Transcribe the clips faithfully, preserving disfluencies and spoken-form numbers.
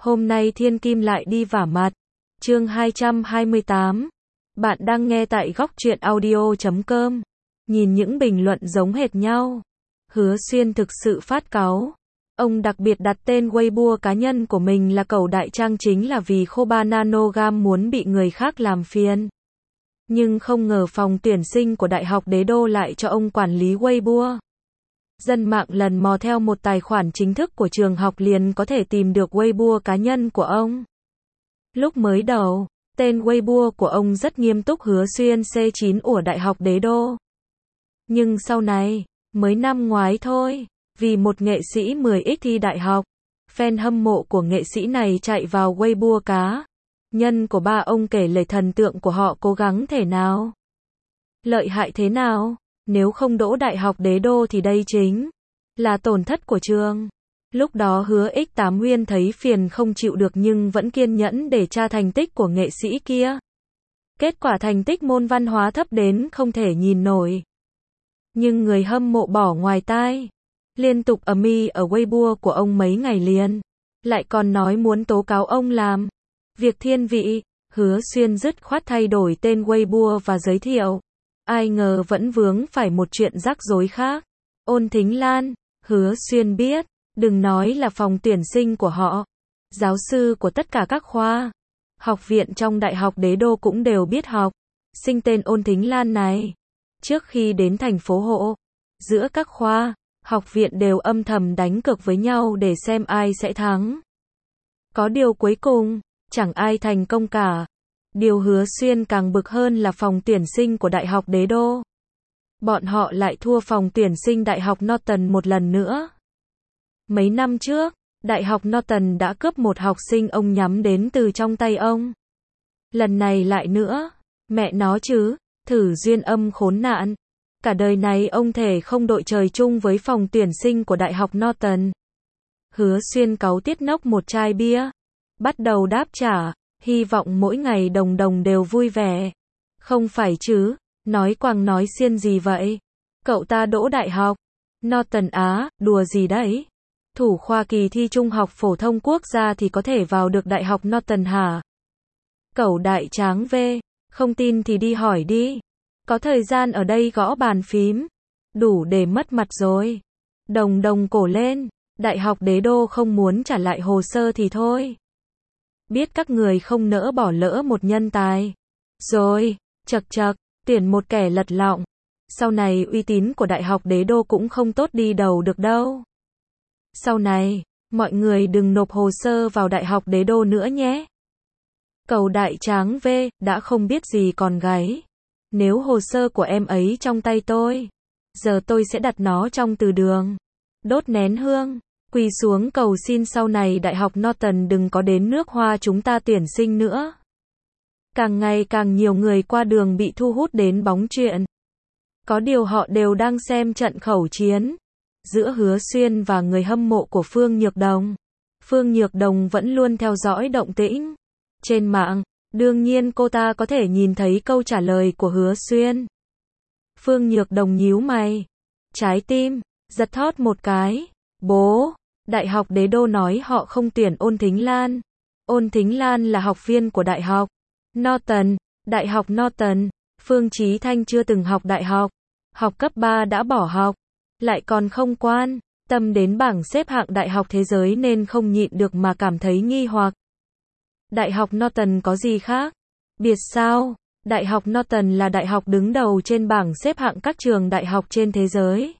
Hôm nay Thiên Kim lại đi vả mặt. Chương hai trăm hai mươi tám. Bạn đang nghe tại góc truyện audio chấm com. Nhìn những bình luận giống hệt nhau. Hứa Xuyên thực sự phát cáu. Ông đặc biệt đặt tên Weibo cá nhân của mình là Cẩu Đại Trang chính là vì Khoba Nanogam muốn bị người khác làm phiền. Nhưng không ngờ phòng tuyển sinh của Đại học Đế Đô lại cho ông quản lý Weibo. Dân mạng lần mò theo một tài khoản chính thức của trường học liền có thể tìm được Weibo cá nhân của ông. Lúc mới đầu, tên Weibo của ông rất nghiêm túc Hứa Xuyên C chín của Đại học Đế Đô. Nhưng sau này, mới năm ngoái thôi, vì một nghệ sĩ mười x thi đại học, fan hâm mộ của nghệ sĩ này chạy vào Weibo cá nhân của ba ông kể lời thần tượng của họ cố gắng thế nào, lợi hại thế nào. Nếu không đỗ Đại học Đế Đô thì đây chính là tổn thất của trường. Lúc đó Hứa X tám Nguyên thấy phiền không chịu được nhưng vẫn kiên nhẫn để tra thành tích của nghệ sĩ kia. Kết quả thành tích môn văn hóa thấp đến không thể nhìn nổi. Nhưng người hâm mộ bỏ ngoài tai. Liên tục ầm ĩ ở Weibo của ông mấy ngày liền. Lại còn nói muốn tố cáo ông làm việc thiên vị. Hứa Xuyên dứt khoát thay đổi tên Weibo và giới thiệu. Ai ngờ vẫn vướng phải một chuyện rắc rối khác. Ôn Thính Lan, Hứa Xuyên biết, đừng nói là phòng tuyển sinh của họ, giáo sư của tất cả các khoa, học viện trong Đại học Đế Đô cũng đều biết học sinh tên Ôn Thính Lan này. Trước khi đến thành phố Hộ, giữa các khoa, học viện đều âm thầm đánh cược với nhau để xem ai sẽ thắng. Có điều cuối cùng, chẳng ai thành công cả. Điều Hứa Xuyên càng bực hơn là phòng tuyển sinh của Đại học Đế Đô. Bọn họ lại thua phòng tuyển sinh Đại học Norton một lần nữa. Mấy năm trước, Đại học Norton đã cướp một học sinh ông nhắm đến từ trong tay ông. Lần này lại nữa, mẹ nó chứ, thử duyên âm khốn nạn. Cả đời này ông thề không đội trời chung với phòng tuyển sinh của Đại học Norton. Hứa Xuyên cáu tiết nốc một chai bia, bắt đầu đáp trả. Hy vọng mỗi ngày Đồng Đồng đều vui vẻ. Không phải chứ, nói quàng nói xiên gì vậy? Cậu ta đỗ đại học Norton Á, đùa gì đấy? Thủ khoa kỳ thi trung học phổ thông quốc gia thì có thể vào được Đại học Norton hả? Cẩu Đại Tráng V, không tin thì đi hỏi đi. Có thời gian ở đây gõ bàn phím, đủ để mất mặt rồi. Đồng Đồng cổ lên, Đại học Đế Đô không muốn trả lại hồ sơ thì thôi. Biết các người không nỡ bỏ lỡ một nhân tài. Rồi, chật chật, tuyển một kẻ lật lọng. Sau này uy tín của Đại học Đế Đô cũng không tốt đi đầu được đâu. Sau này, mọi người đừng nộp hồ sơ vào Đại học Đế Đô nữa nhé. Cẩu Đại Tráng V, đã không biết gì còn gáy. Nếu hồ sơ của em ấy trong tay tôi, giờ tôi sẽ đặt nó trong từ đường. Đốt nén hương. Quỳ xuống cầu xin sau này Đại học Norton đừng có đến nước Hoa chúng ta tuyển sinh nữa. Càng ngày càng nhiều người qua đường bị thu hút đến bóng chuyền. Có điều họ đều đang xem trận khẩu chiến giữa Hứa Xuyên và người hâm mộ của Phương Nhược Đồng. Phương Nhược Đồng vẫn luôn theo dõi động tĩnh trên mạng, đương nhiên cô ta có thể nhìn thấy câu trả lời của Hứa Xuyên. Phương Nhược Đồng nhíu mày, trái tim giật thót một cái. Bố, Đại học Đế Đô nói họ không tuyển Ôn Thính Lan. Ôn Thính Lan là học viên của Đại học Norton. Đại học Norton, Phương Chí Thanh chưa từng học đại học. Học cấp ba đã bỏ học. Lại còn không quan tâm đến bảng xếp hạng đại học thế giới nên không nhịn được mà cảm thấy nghi hoặc. Đại học Norton có gì khác biệt sao? Đại học Norton là đại học đứng đầu trên bảng xếp hạng các trường đại học trên thế giới.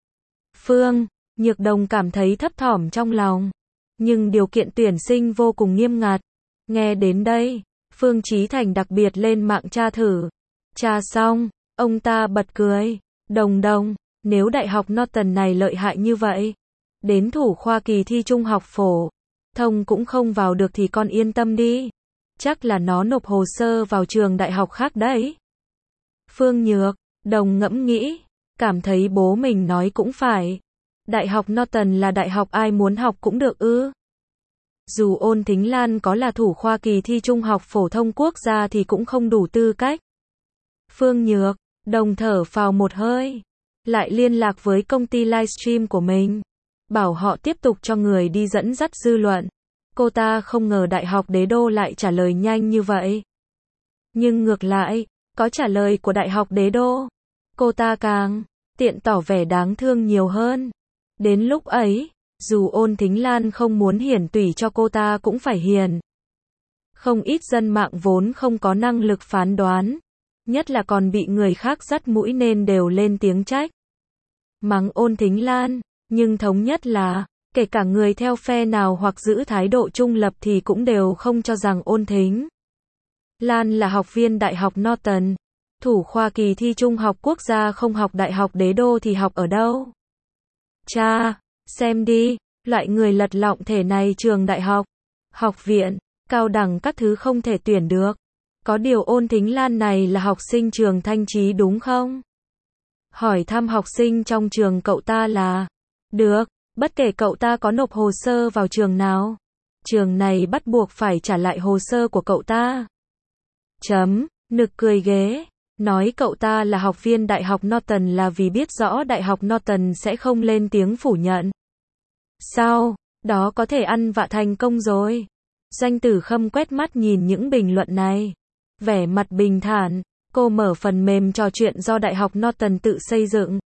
Phương Nhược Đồng cảm thấy thấp thỏm trong lòng. Nhưng điều kiện tuyển sinh vô cùng nghiêm ngặt. Nghe đến đây, Phương Chí Thành đặc biệt lên mạng tra thử. Tra xong, ông ta bật cười. Đồng Đồng, nếu Đại học Norton này lợi hại như vậy, đến thủ khoa kỳ thi trung học phổ thông cũng không vào được thì con yên tâm đi. Chắc là nó nộp hồ sơ vào trường đại học khác đấy. Phương Nhược Đồng ngẫm nghĩ, cảm thấy bố mình nói cũng phải. Đại học Norton là đại học ai muốn học cũng được ư? Dù Ôn Thính Lan có là thủ khoa kỳ thi trung học phổ thông quốc gia thì cũng không đủ tư cách. Phương Nhược Đồng thở phào một hơi, lại liên lạc với công ty livestream của mình, bảo họ tiếp tục cho người đi dẫn dắt dư luận. Cô ta không ngờ Đại học Đế Đô lại trả lời nhanh như vậy. Nhưng ngược lại, có trả lời của Đại học Đế Đô, cô ta càng tiện tỏ vẻ đáng thương nhiều hơn. Đến lúc ấy, dù Ôn Thính Lan không muốn hiển tủy cho cô ta cũng phải hiền. Không ít dân mạng vốn không có năng lực phán đoán, nhất là còn bị người khác dắt mũi nên đều lên tiếng trách. Mắng Ôn Thính Lan, nhưng thống nhất là, kể cả người theo phe nào hoặc giữ thái độ trung lập thì cũng đều không cho rằng Ôn Thính Lan là học viên Đại học Norton. Thủ khoa kỳ thi Trung học quốc gia không học Đại học Đế Đô thì học ở đâu? Cha, xem đi, loại người lật lọng thể này trường đại học, học viện, cao đẳng các thứ không thể tuyển được. Có điều Ôn Thính Lan này là học sinh trường Thanh Chí đúng không? Hỏi thăm học sinh trong trường cậu ta là, được, bất kể cậu ta có nộp hồ sơ vào trường nào, trường này bắt buộc phải trả lại hồ sơ của cậu ta. Chấm, nực cười ghế. Nói cậu ta là học viên Đại học Norton là vì biết rõ Đại học Norton sẽ không lên tiếng phủ nhận. Sao, đó có thể ăn vạ thành công rồi. Doanh Tử Khâm quét mắt nhìn những bình luận này. Vẻ mặt bình thản, cô mở phần mềm trò chuyện do Đại học Norton tự xây dựng.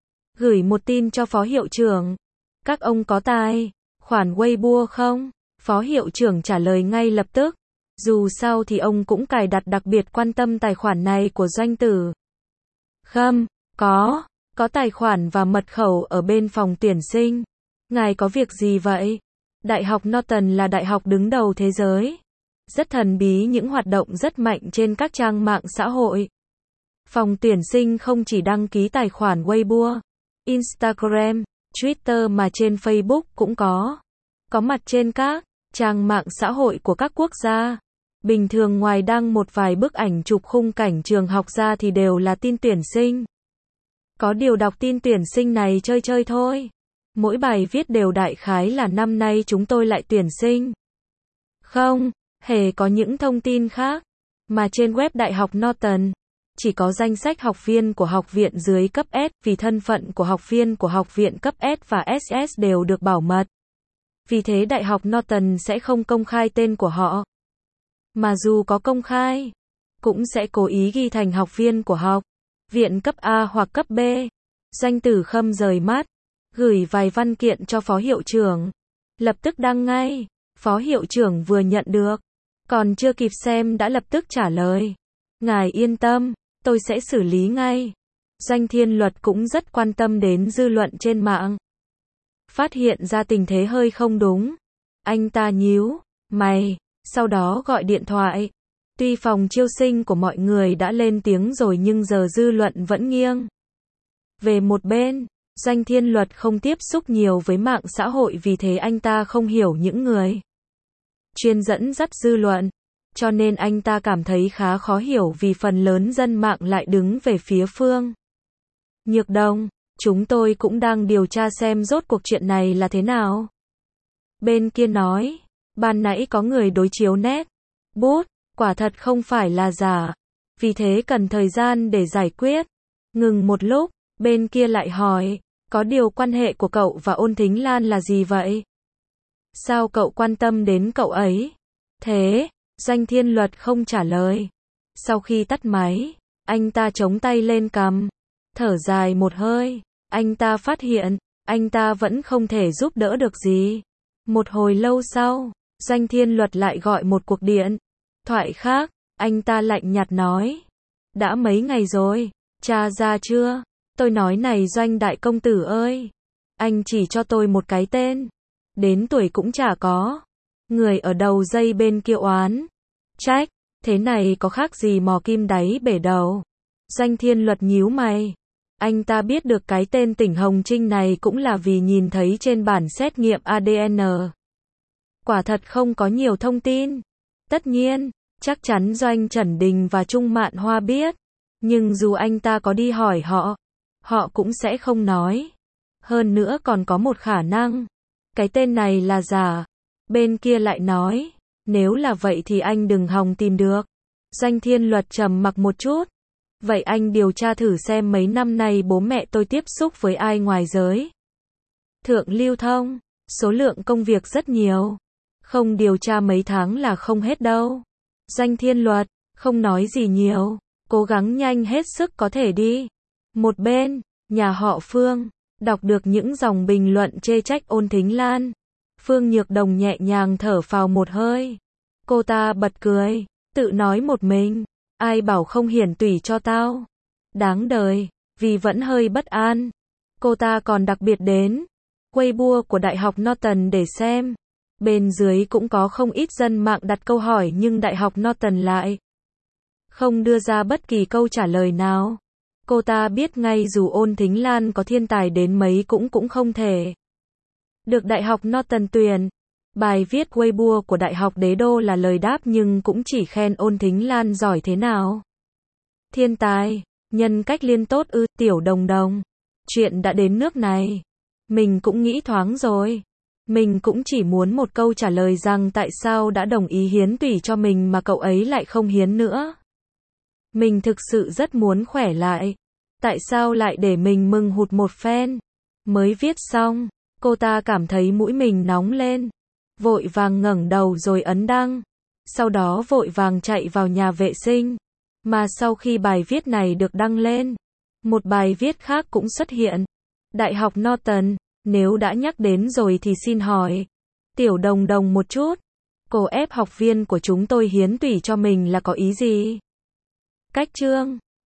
Gửi một tin cho phó hiệu trưởng. Các ông có tài khoản Weibo không? Phó hiệu trưởng trả lời ngay lập tức. Dù sao thì ông cũng cài đặt đặc biệt quan tâm tài khoản này của Doanh Tử Khâm. Có, có tài khoản và mật khẩu ở bên phòng tuyển sinh. Ngài có việc gì vậy? Đại học Norton là đại học đứng đầu thế giới. Rất thần bí, những hoạt động rất mạnh trên các trang mạng xã hội. Phòng tuyển sinh không chỉ đăng ký tài khoản Weibo, Instagram, Twitter mà trên Facebook cũng có. Có mặt trên các trang mạng xã hội của các quốc gia. Bình thường ngoài đăng một vài bức ảnh chụp khung cảnh trường học ra thì đều là tin tuyển sinh. Có điều đọc tin tuyển sinh này chơi chơi thôi. Mỗi bài viết đều đại khái là năm nay chúng tôi lại tuyển sinh. Không, hề có những thông tin khác. Mà trên web Đại học Norton, chỉ có danh sách học viên của học viện dưới cấp S, vì thân phận của học viên của học viện cấp S và ét ét đều được bảo mật. Vì thế Đại học Norton sẽ không công khai tên của họ. Mà dù có công khai, cũng sẽ cố ý ghi thành học viên của học viện cấp A hoặc cấp B. Doanh Tử Khâm rời mắt, gửi vài văn kiện cho phó hiệu trưởng. Lập tức đăng ngay. Phó hiệu trưởng vừa nhận được, còn chưa kịp xem đã lập tức trả lời. Ngài yên tâm, tôi sẽ xử lý ngay. Doanh Thiên Luật cũng rất quan tâm đến dư luận trên mạng. Phát hiện ra tình thế hơi không đúng, anh ta nhíu mày, sau đó gọi điện thoại. Tuy phòng chiêu sinh của mọi người đã lên tiếng rồi nhưng giờ dư luận vẫn nghiêng về một bên. Doanh Thiên Luật không tiếp xúc nhiều với mạng xã hội, vì thế anh ta không hiểu những người chuyên dẫn dắt dư luận. Cho nên anh ta cảm thấy khá khó hiểu vì phần lớn dân mạng lại đứng về phía Phương Nhược Đồng. Chúng tôi cũng đang điều tra xem rốt cuộc chuyện này là thế nào. Bên kia nói, ban nãy có người đối chiếu nét bút, quả thật không phải là giả. Vì thế cần thời gian để giải quyết. Ngừng một lúc, bên kia lại hỏi, có điều quan hệ của cậu và Ôn Thính Lan là gì vậy? Sao cậu quan tâm đến cậu ấy? Thế, Doanh Thiên Luật không trả lời. Sau khi tắt máy, anh ta chống tay lên cằm, thở dài một hơi. Anh ta phát hiện, anh ta vẫn không thể giúp đỡ được gì. Một hồi lâu sau, Doanh Thiên Luật lại gọi một cuộc điện thoại khác. Anh ta lạnh nhạt nói, đã mấy ngày rồi, tra ra chưa? Tôi nói này Doanh đại công tử ơi, anh chỉ cho tôi một cái tên, đến tuổi cũng chả có. Người ở đầu dây bên kia oán trách, thế này có khác gì mò kim đáy bể đầu. Doanh Thiên Luật nhíu mày. Anh ta biết được cái tên Tỉnh Hồng Trinh này cũng là vì nhìn thấy trên bản xét nghiệm a đê en. Quả thật không có nhiều thông tin. Tất nhiên, chắc chắn Doanh Trần Đình và Trung Mạn Hoa biết. Nhưng dù anh ta có đi hỏi họ, họ cũng sẽ không nói. Hơn nữa còn có một khả năng, cái tên này là giả. Bên kia lại nói, nếu là vậy thì anh đừng hòng tìm được. Doanh Thiên Luật trầm mặc một chút. Vậy anh điều tra thử xem mấy năm nay bố mẹ tôi tiếp xúc với ai ngoài giới thượng lưu thông. Số lượng công việc rất nhiều. Không điều tra mấy tháng là không hết đâu. Danh Thiên Luật, không nói gì nhiều, cố gắng nhanh hết sức có thể đi. Một bên, nhà họ Phương, đọc được những dòng bình luận chê trách Ôn Thính Lan. Phương Nhược Đồng nhẹ nhàng thở phào một hơi. Cô ta bật cười, tự nói một mình, ai bảo không hiển tủy cho tao. Đáng đời, vì vẫn hơi bất an. Cô ta còn đặc biệt đến Weibo của Đại học Norton để xem. Bên dưới cũng có không ít dân mạng đặt câu hỏi nhưng Đại học Norton lại không đưa ra bất kỳ câu trả lời nào. Cô ta biết ngay dù Ôn Thính Lan có thiên tài đến mấy cũng cũng không thể được Đại học Norton tuyển. Bài viết Weibo của Đại học Đế Đô là lời đáp nhưng cũng chỉ khen Ôn Thính Lan giỏi thế nào. Thiên tài, nhân cách liên tốt ư, Tiểu Đồng Đồng. Chuyện đã đến nước này. Mình cũng nghĩ thoáng rồi. Mình cũng chỉ muốn một câu trả lời rằng tại sao đã đồng ý hiến tủy cho mình mà cậu ấy lại không hiến nữa. Mình thực sự rất muốn khỏe lại. Tại sao lại để mình mừng hụt một phen? Mới viết xong, cô ta cảm thấy mũi mình nóng lên. Vội vàng ngẩng đầu rồi ấn đăng. Sau đó vội vàng chạy vào nhà vệ sinh. Mà sau khi bài viết này được đăng lên, một bài viết khác cũng xuất hiện. Đại học Norton, nếu đã nhắc đến rồi thì xin hỏi Tiểu Đồng Đồng một chút. Cô ép học viên của chúng tôi hiến tủy cho mình là có ý gì? Cách chương